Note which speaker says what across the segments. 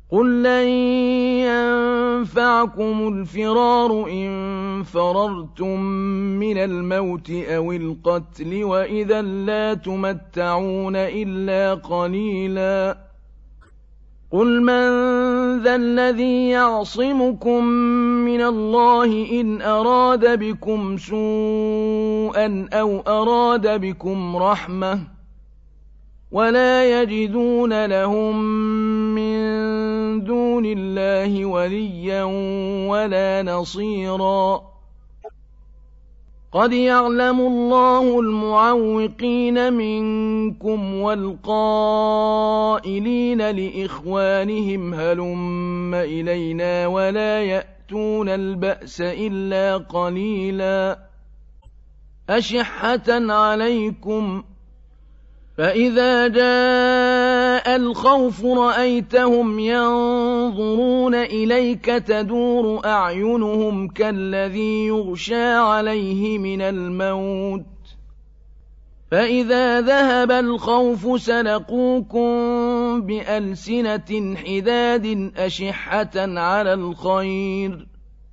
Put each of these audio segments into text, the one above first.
Speaker 1: قل لن ينفعكم الفرار إن فررتم من الموت أو القتل وإذا لا تمتعون إلا قليلا قل من ذا الذي يعصمكم من الله إن أراد بكم سوءا أو أراد بكم رحمة ولا يجدون لهم من دون الله وليا ولا نصيرا قد يعلم الله المعوقين منكم والقائلين لإخوانهم هلم إلينا ولا يأتون البأس إلا قليلا أشحة عليكم فإذا جاء الخوف رأيتهم ينظرون إليك تدور أعينهم كالذي يغشى عليه من الموت فإذا ذهب الخوف سلقوكم بألسنة حداد أشحة على الخير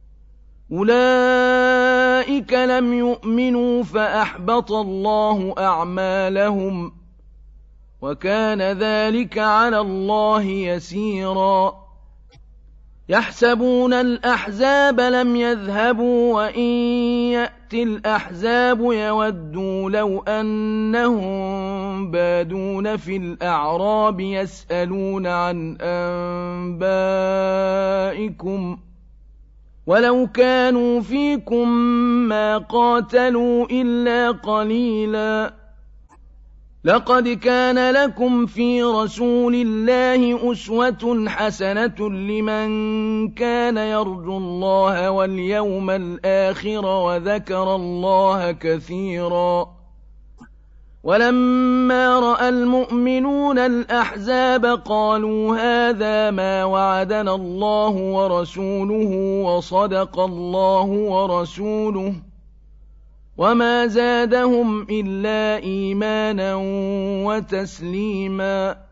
Speaker 1: أولئك لم يؤمنوا فأحبط الله أعمالهم وكان ذلك على الله يسيرا يحسبون الأحزاب لم يذهبوا وإن يأتي الأحزاب يودوا لو أنهم بادون في الأعراب يسألون عن أنبائكم ولو كانوا فيكم ما قاتلوا إلا قليلا لقد كان لكم في رسول الله أسوة حسنة لمن كان يرجو الله واليوم الآخر وذكر الله كثيرا ولما رأى المؤمنون الأحزاب قالوا هذا ما وعدنا الله ورسوله وصدق الله ورسوله وما زادهم إلا إيمانا وتسليما